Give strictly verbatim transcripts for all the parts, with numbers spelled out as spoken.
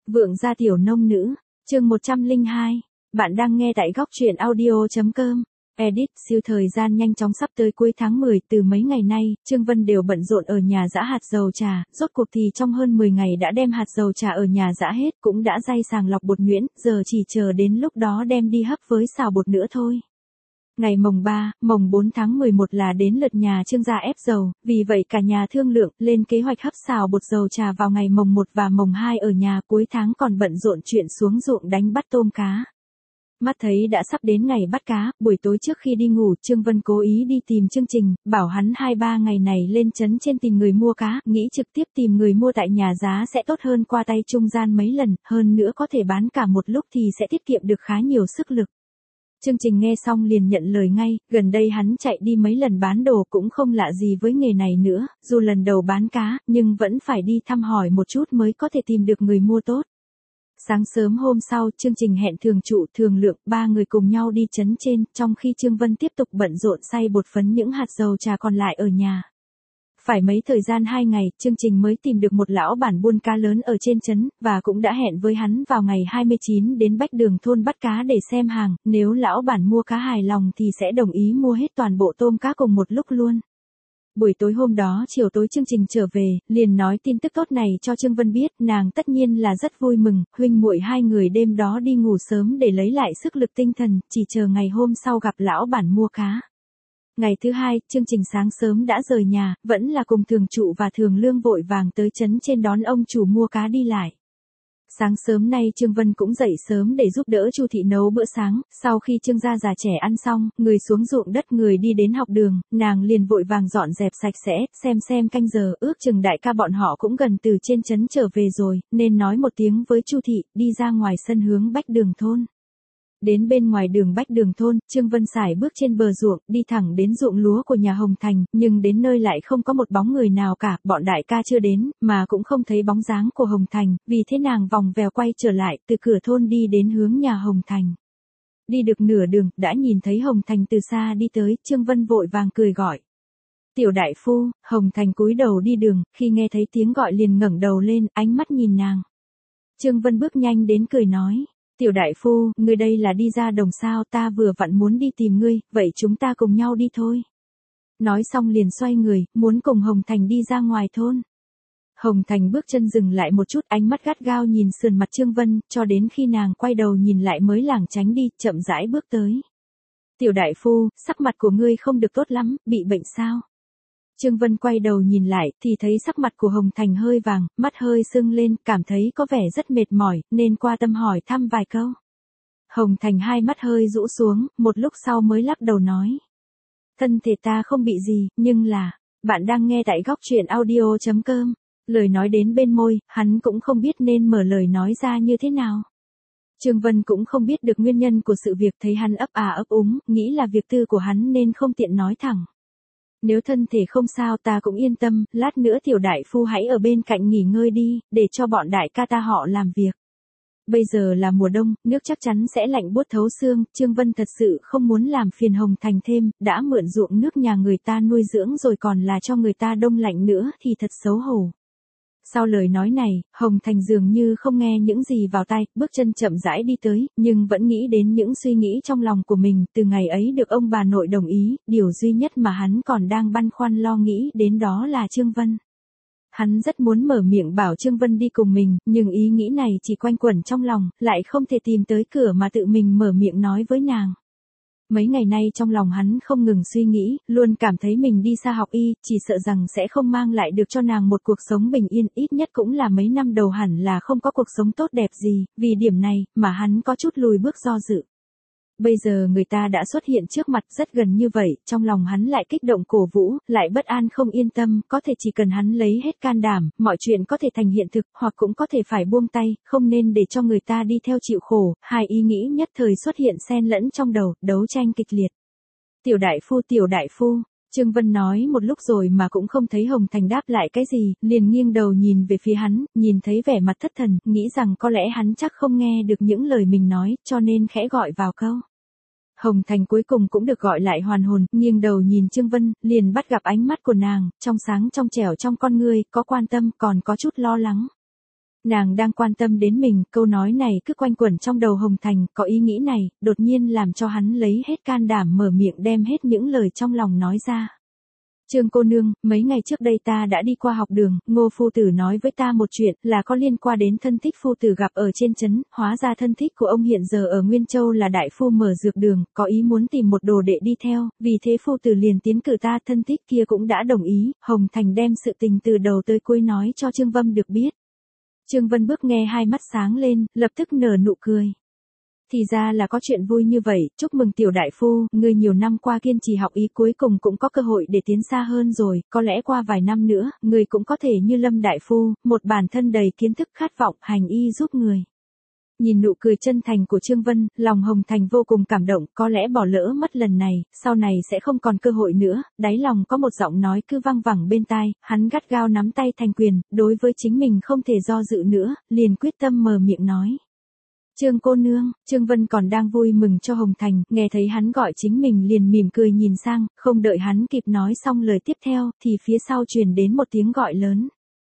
Vượng gia tiểu nông nữ, chương một trăm lẻ hai. Bạn đang nghe tại góc truyện audio chấm com. Edit, siêu thời gian nhanh chóng sắp tới cuối tháng mười, từ mấy ngày nay, Trương Vân đều bận rộn ở nhà giã hạt dầu trà, rốt cuộc thì trong hơn mười ngày đã đem hạt dầu trà ở nhà giã hết, cũng đã day sàng lọc bột nhuyễn, giờ chỉ chờ đến lúc đó đem đi hấp với xào bột nữa thôi. Ngày mồng ba, mồng bốn tháng mười một là đến lượt nhà Trương gia ép dầu, vì vậy cả nhà thương lượng lên kế hoạch hấp xào bột dầu trà vào ngày mồng một và mồng hai ở nhà, cuối tháng còn bận rộn chuyện xuống ruộng đánh bắt tôm cá. Mắt thấy đã sắp đến ngày bắt cá, buổi tối trước khi đi ngủ, Trương Vân cố ý đi tìm Trương Trình, bảo hắn hai ba ngày này lên trấn trên tìm người mua cá, nghĩ trực tiếp tìm người mua tại nhà giá sẽ tốt hơn qua tay trung gian mấy lần, hơn nữa có thể bán cả một lúc thì sẽ tiết kiệm được khá nhiều sức lực. Trương Trình nghe xong liền nhận lời ngay, gần đây hắn chạy đi mấy lần bán đồ cũng không lạ gì với nghề này nữa, dù lần đầu bán cá, nhưng vẫn phải đi thăm hỏi một chút mới có thể tìm được người mua tốt. Sáng sớm hôm sau, Trương Trình hẹn Thường Trụ, Thường Lượng, ba người cùng nhau đi trấn trên, trong khi Trương Vân tiếp tục bận rộn xay bột phấn những hạt dầu trà còn lại ở nhà. Phải mấy thời gian hai ngày, Trương Trình mới tìm được một lão bản buôn cá lớn ở trên trấn, và cũng đã hẹn với hắn vào ngày hai mươi chín đến Bách Đường thôn bắt cá để xem hàng, nếu lão bản mua cá hài lòng thì sẽ đồng ý mua hết toàn bộ tôm cá cùng một lúc luôn. Buổi tối hôm đó, chiều tối Trương Trình trở về, liền nói tin tức tốt này cho Trương Vân biết, nàng tất nhiên là rất vui mừng, huynh muội hai người đêm đó đi ngủ sớm để lấy lại sức lực tinh thần, chỉ chờ ngày hôm sau gặp lão bản mua cá. Ngày thứ hai, Trương Trình sáng sớm đã rời nhà, vẫn là cùng Thường Trụ và Thường Lương vội vàng tới trấn trên đón ông chủ mua cá đi lại. Sáng sớm nay Trương Vân cũng dậy sớm để giúp đỡ Chu thị nấu bữa sáng, sau khi Trương gia già trẻ ăn xong, người xuống ruộng đất người đi đến học đường, nàng liền vội vàng dọn dẹp sạch sẽ, xem xem canh giờ, ước chừng đại ca bọn họ cũng gần từ trên trấn trở về rồi, nên nói một tiếng với Chu thị, đi ra ngoài sân hướng Bách Đường thôn. Đến bên ngoài đường Bách Đường thôn, Trương Vân sải bước trên bờ ruộng, đi thẳng đến ruộng lúa của nhà Hồng Thành, nhưng đến nơi lại không có một bóng người nào cả, bọn đại ca chưa đến, mà cũng không thấy bóng dáng của Hồng Thành, vì thế nàng vòng vèo quay trở lại, từ cửa thôn đi đến hướng nhà Hồng Thành. Đi được nửa đường, đã nhìn thấy Hồng Thành từ xa đi tới, Trương Vân vội vàng cười gọi. Tiểu đại phu. Hồng Thành cúi đầu đi đường, khi nghe thấy tiếng gọi liền ngẩng đầu lên, ánh mắt nhìn nàng. Trương Vân bước nhanh đến cười nói. Tiểu đại phu, ngươi đây là đi ra đồng sao, ta vừa vặn muốn đi tìm ngươi, vậy chúng ta cùng nhau đi thôi. Nói xong liền xoay người, muốn cùng Hồng Thành đi ra ngoài thôn. Hồng Thành bước chân dừng lại một chút, ánh mắt gắt gao nhìn sườn mặt Trương Vân, cho đến khi nàng quay đầu nhìn lại mới lảng tránh đi, chậm rãi bước tới. Tiểu đại phu, sắc mặt của ngươi không được tốt lắm, bị bệnh sao? Trương Vân quay đầu nhìn lại, thì thấy sắc mặt của Hồng Thành hơi vàng, mắt hơi sưng lên, cảm thấy có vẻ rất mệt mỏi, nên qua tâm hỏi thăm vài câu. Hồng Thành hai mắt hơi rũ xuống, một lúc sau mới lắc đầu nói. Thân thể ta không bị gì, nhưng là, bạn đang nghe tại góc truyện audio chấm com. Lời nói đến bên môi, hắn cũng không biết nên mở lời nói ra như thế nào. Trương Vân cũng không biết được nguyên nhân của sự việc, thấy hắn ấp à ấp úng, nghĩ là việc tư của hắn nên không tiện nói thẳng. Nếu thân thể không sao ta cũng yên tâm, lát nữa tiểu đại phu hãy ở bên cạnh nghỉ ngơi đi, để cho bọn đại ca ta họ làm việc. Bây giờ là mùa đông, nước chắc chắn sẽ lạnh buốt thấu xương, Trương Vân thật sự không muốn làm phiền Hồng Thành thêm, đã mượn ruộng nước nhà người ta nuôi dưỡng rồi còn là cho người ta đông lạnh nữa thì thật xấu hổ. Sau lời nói này, Hồng Thành dường như không nghe những gì vào tai, bước chân chậm rãi đi tới, nhưng vẫn nghĩ đến những suy nghĩ trong lòng của mình, từ ngày ấy được ông bà nội đồng ý, điều duy nhất mà hắn còn đang băn khoăn lo nghĩ đến đó là Trương Vân. Hắn rất muốn mở miệng bảo Trương Vân đi cùng mình, nhưng ý nghĩ này chỉ quanh quẩn trong lòng, lại không thể tìm tới cửa mà tự mình mở miệng nói với nàng. Mấy ngày nay trong lòng hắn không ngừng suy nghĩ, luôn cảm thấy mình đi xa học y, chỉ sợ rằng sẽ không mang lại được cho nàng một cuộc sống bình yên, ít nhất cũng là mấy năm đầu hẳn là không có cuộc sống tốt đẹp gì, vì điểm này, mà hắn có chút lùi bước do dự. Bây giờ người ta đã xuất hiện trước mặt rất gần như vậy, trong lòng hắn lại kích động cổ vũ, lại bất an không yên tâm, có thể chỉ cần hắn lấy hết can đảm, mọi chuyện có thể thành hiện thực, hoặc cũng có thể phải buông tay, không nên để cho người ta đi theo chịu khổ, hai ý nghĩ nhất thời xuất hiện xen lẫn trong đầu, đấu tranh kịch liệt. Tiểu đại phu, tiểu đại phu, Trương Vân nói một lúc rồi mà cũng không thấy Hồng Thành đáp lại cái gì, liền nghiêng đầu nhìn về phía hắn, nhìn thấy vẻ mặt thất thần, nghĩ rằng có lẽ hắn chắc không nghe được những lời mình nói, cho nên khẽ gọi vào câu. Hồng Thành cuối cùng cũng được gọi lại hoàn hồn, nghiêng đầu nhìn Trương Vân, liền bắt gặp ánh mắt của nàng, trong sáng trong trẻo trong con ngươi, có quan tâm, còn có chút lo lắng. Nàng đang quan tâm đến mình, câu nói này cứ quanh quẩn trong đầu Hồng Thành, có ý nghĩ này, đột nhiên làm cho hắn lấy hết can đảm mở miệng đem hết những lời trong lòng nói ra. Trương cô nương, mấy ngày trước đây ta đã đi qua học đường, Ngô phu tử nói với ta một chuyện, là có liên quan đến thân thích phu tử gặp ở trên trấn, hóa ra thân thích của ông hiện giờ ở Nguyên Châu là đại phu mở dược đường, có ý muốn tìm một đồ đệ đi theo, vì thế phu tử liền tiến cử ta, thân thích kia cũng đã đồng ý. Hồng Thành đem sự tình từ đầu tới cuối nói cho Trương Vân được biết. Trương Vân Bước nghe hai mắt sáng lên, lập tức nở nụ cười. Thì ra là có chuyện vui như vậy, chúc mừng tiểu đại phu, ngươi nhiều năm qua kiên trì học ý cuối cùng cũng có cơ hội để tiến xa hơn rồi, có lẽ qua vài năm nữa, ngươi cũng có thể như Lâm đại phu, một bản thân đầy kiến thức khát vọng hành y giúp người. Nhìn nụ cười chân thành của Trương Vân, lòng Hồng Thành vô cùng cảm động, có lẽ bỏ lỡ mất lần này, sau này sẽ không còn cơ hội nữa, đáy lòng có một giọng nói cứ vang vẳng bên tai, hắn gắt gao nắm tay thành quyền, đối với chính mình không thể do dự nữa, liền quyết tâm mở miệng nói. Trương cô nương, Trương Vân còn đang vui mừng cho Hồng Thành, nghe thấy hắn gọi chính mình liền mỉm cười nhìn sang, không đợi hắn kịp nói xong lời tiếp theo, thì phía sau truyền đến một tiếng gọi lớn.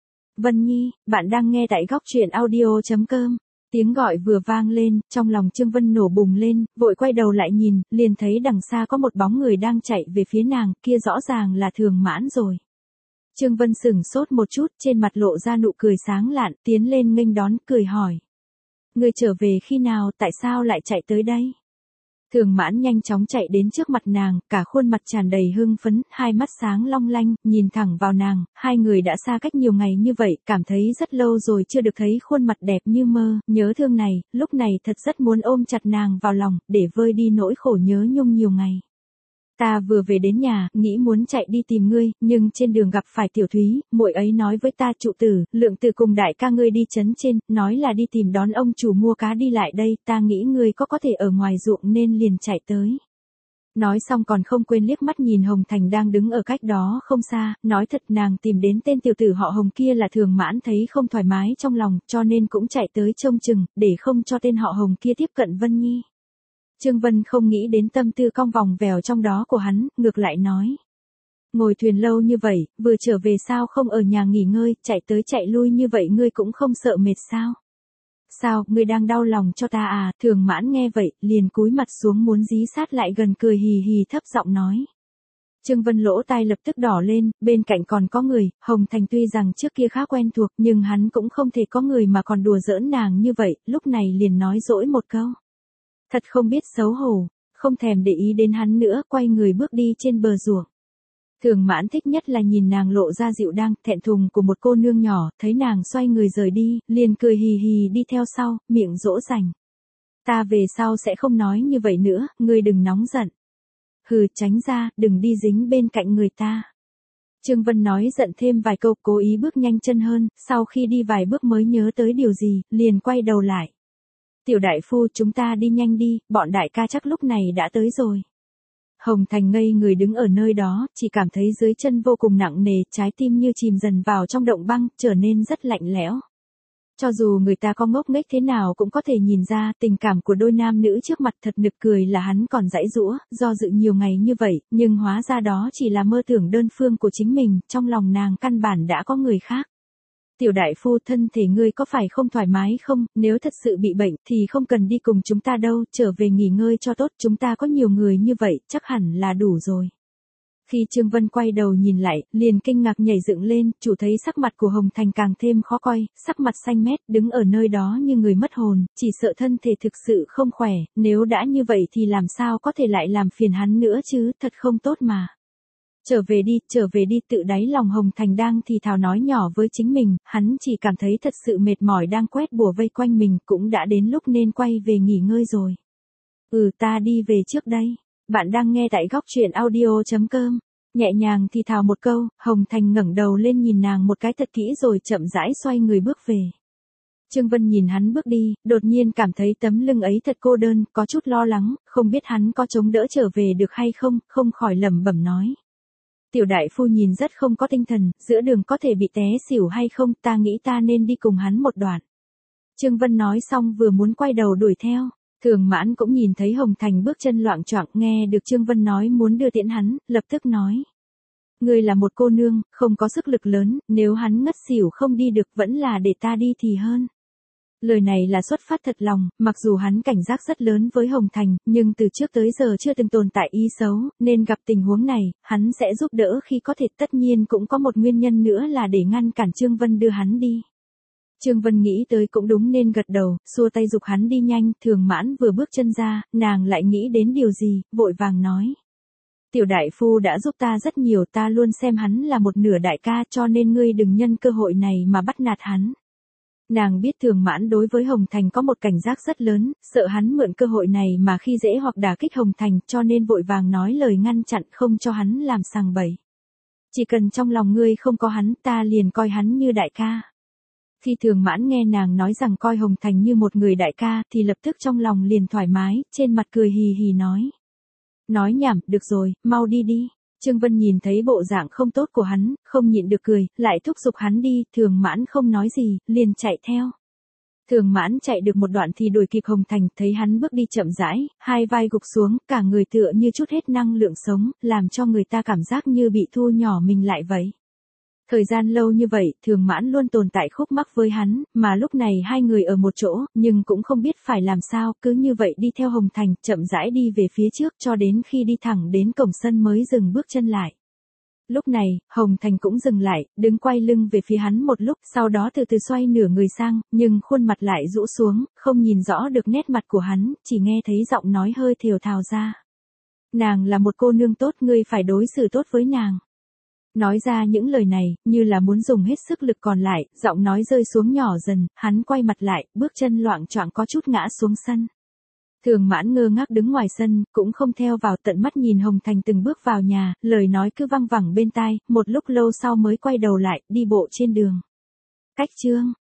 Vân Nhi, bạn đang nghe tại góc truyện audio chấm com. Tiếng gọi vừa vang lên, trong lòng Trương Vân nổ bùng lên, vội quay đầu lại nhìn, liền thấy đằng xa có một bóng người đang chạy về phía nàng, kia rõ ràng là Thường Mãn rồi. Trương Vân sửng sốt một chút, trên mặt lộ ra nụ cười sáng lạn, tiến lên nghênh đón, cười hỏi. Ngươi trở về khi nào, tại sao lại chạy tới đây? Thường Mãn nhanh chóng chạy đến trước mặt nàng, cả khuôn mặt tràn đầy hưng phấn, hai mắt sáng long lanh, nhìn thẳng vào nàng, hai người đã xa cách nhiều ngày như vậy, cảm thấy rất lâu rồi chưa được thấy khuôn mặt đẹp như mơ, nhớ thương này, lúc này thật rất muốn ôm chặt nàng vào lòng, để vơi đi nỗi khổ nhớ nhung nhiều ngày. Ta vừa về đến nhà, nghĩ muốn chạy đi tìm ngươi, nhưng trên đường gặp phải Tiểu Thúy, muội ấy nói với ta trụ tử, Lượng Tử cùng đại ca ngươi đi trấn trên, nói là đi tìm đón ông chủ mua cá đi lại đây, ta nghĩ ngươi có có thể ở ngoài ruộng nên liền chạy tới. Nói xong còn không quên liếc mắt nhìn Hồng Thành đang đứng ở cách đó không xa, nói thật nàng tìm đến tên tiểu tử họ Hồng kia là Thường Mãn thấy không thoải mái trong lòng, cho nên cũng chạy tới trông chừng, để không cho tên họ Hồng kia tiếp cận Vân Nhi. Trương Vân không nghĩ đến tâm tư cong vòng vèo trong đó của hắn, ngược lại nói. Ngồi thuyền lâu như vậy, vừa trở về sao không ở nhà nghỉ ngơi, chạy tới chạy lui như vậy ngươi cũng không sợ mệt sao? Sao, ngươi đang đau lòng cho ta à? Thường Mãn nghe vậy, liền cúi mặt xuống muốn dí sát lại gần, cười hì hì thấp giọng nói. Trương Vân lỗ tai lập tức đỏ lên, bên cạnh còn có người, Hồng Thành tuy rằng trước kia khá quen thuộc, nhưng hắn cũng không thể có người mà còn đùa giỡn nàng như vậy, lúc này liền nói dỗi một câu. Thật không biết xấu hổ, không thèm để ý đến hắn nữa, quay người bước đi trên bờ ruộng. Thường Mãn thích nhất là nhìn nàng lộ ra dịu dàng, thẹn thùng của một cô nương nhỏ, thấy nàng xoay người rời đi, liền cười hì hì đi theo sau, miệng dỗ dành. Ta về sau sẽ không nói như vậy nữa, ngươi đừng nóng giận. Hừ, tránh ra, đừng đi dính bên cạnh người ta. Trương Vân nói giận thêm vài câu, cố ý bước nhanh chân hơn, sau khi đi vài bước mới nhớ tới điều gì, liền quay đầu lại. Tiểu đại phu, chúng ta đi nhanh đi, bọn đại ca chắc lúc này đã tới rồi. Hồng Thành ngây người đứng ở nơi đó, chỉ cảm thấy dưới chân vô cùng nặng nề, trái tim như chìm dần vào trong động băng, trở nên rất lạnh lẽo. Cho dù người ta có ngốc nghếch thế nào cũng có thể nhìn ra, tình cảm của đôi nam nữ trước mặt thật nực cười là hắn còn giãy giũa, do dự nhiều ngày như vậy, nhưng hóa ra đó chỉ là mơ tưởng đơn phương của chính mình, trong lòng nàng căn bản đã có người khác. Tiểu đại phu, thân thể ngươi có phải không thoải mái không, nếu thật sự bị bệnh thì không cần đi cùng chúng ta đâu, trở về nghỉ ngơi cho tốt, chúng ta có nhiều người như vậy, chắc hẳn là đủ rồi. Khi Trương Vân quay đầu nhìn lại, liền kinh ngạc nhảy dựng lên, chủ thấy sắc mặt của Hồng Thành càng thêm khó coi, sắc mặt xanh mét, đứng ở nơi đó như người mất hồn, chỉ sợ thân thể thực sự không khỏe, nếu đã như vậy thì làm sao có thể lại làm phiền hắn nữa chứ, thật không tốt mà. Trở về đi, trở về đi, tự đáy lòng Hồng Thành đang thì thào nói nhỏ với chính mình, hắn chỉ cảm thấy thật sự mệt mỏi đang quét bùa vây quanh mình, cũng đã đến lúc nên quay về nghỉ ngơi rồi. Ừ, ta đi về trước đây. Bạn đang nghe tại góc truyện audio chấm com. Nhẹ nhàng thì thào một câu, Hồng Thành ngẩng đầu lên nhìn nàng một cái thật kỹ rồi chậm rãi xoay người bước về. Trương Vân nhìn hắn bước đi, đột nhiên cảm thấy tấm lưng ấy thật cô đơn, có chút lo lắng, không biết hắn có chống đỡ trở về được hay không, không khỏi lẩm bẩm nói. Tiểu đại phu nhìn rất không có tinh thần, giữa đường có thể bị té xỉu hay không, ta nghĩ ta nên đi cùng hắn một đoạn. Trương Vân nói xong vừa muốn quay đầu đuổi theo. Thường Mãn cũng nhìn thấy Hồng Thành bước chân loạng choạng, nghe được Trương Vân nói muốn đưa tiễn hắn, lập tức nói. Ngươi là một cô nương, không có sức lực lớn, nếu hắn ngất xỉu không đi được vẫn là để ta đi thì hơn. Lời này là xuất phát thật lòng, mặc dù hắn cảnh giác rất lớn với Hồng Thành, nhưng từ trước tới giờ chưa từng tồn tại ý xấu, nên gặp tình huống này, hắn sẽ giúp đỡ khi có thể. Tất nhiên cũng có một nguyên nhân nữa là để ngăn cản Trương Vân đưa hắn đi. Trương Vân nghĩ tới cũng đúng nên gật đầu, xua tay giục hắn đi nhanh. Thường Mãn vừa bước chân ra, nàng lại nghĩ đến điều gì, vội vàng nói. Tiểu đại phu đã giúp ta rất nhiều, ta luôn xem hắn là một nửa đại ca, cho nên ngươi đừng nhân cơ hội này mà bắt nạt hắn. Nàng biết Thường Mãn đối với Hồng Thành có một cảnh giác rất lớn, sợ hắn mượn cơ hội này mà khi dễ hoặc đả kích Hồng Thành, cho nên vội vàng nói lời ngăn chặn không cho hắn làm sằng bậy. Chỉ cần trong lòng ngươi không có hắn, ta liền coi hắn như đại ca. Khi Thường Mãn nghe nàng nói rằng coi Hồng Thành như một người đại ca, thì lập tức trong lòng liền thoải mái, trên mặt cười hì hì nói. Nói nhảm, được rồi, mau đi đi. Trương Vân nhìn thấy bộ dạng không tốt của hắn, không nhịn được cười, lại thúc giục hắn đi. Thường Mãn không nói gì, liền chạy theo. Thường Mãn chạy được một đoạn thì đuổi kịp Hồng Thành, thấy hắn bước đi chậm rãi, hai vai gục xuống, cả người tựa như chút hết năng lượng sống, làm cho người ta cảm giác như bị thu nhỏ mình lại vậy. Thời gian lâu như vậy, Thường Mãn luôn tồn tại khúc mắc với hắn, mà lúc này hai người ở một chỗ, nhưng cũng không biết phải làm sao, cứ như vậy đi theo Hồng Thành, chậm rãi đi về phía trước cho đến khi đi thẳng đến cổng sân mới dừng bước chân lại. Lúc này, Hồng Thành cũng dừng lại, đứng quay lưng về phía hắn một lúc, sau đó từ từ xoay nửa người sang, nhưng khuôn mặt lại rũ xuống, không nhìn rõ được nét mặt của hắn, chỉ nghe thấy giọng nói hơi thều thào ra. Nàng là một cô nương tốt, ngươi phải đối xử tốt với nàng. Nói ra những lời này, như là muốn dùng hết sức lực còn lại, giọng nói rơi xuống nhỏ dần, hắn quay mặt lại, bước chân loạng choạng có chút ngã xuống sân. Thường Mãn ngơ ngác đứng ngoài sân, cũng không theo vào, tận mắt nhìn Hồng Thành từng bước vào nhà, lời nói cứ văng vẳng bên tai, một lúc lâu sau mới quay đầu lại, đi bộ trên đường. Cách chương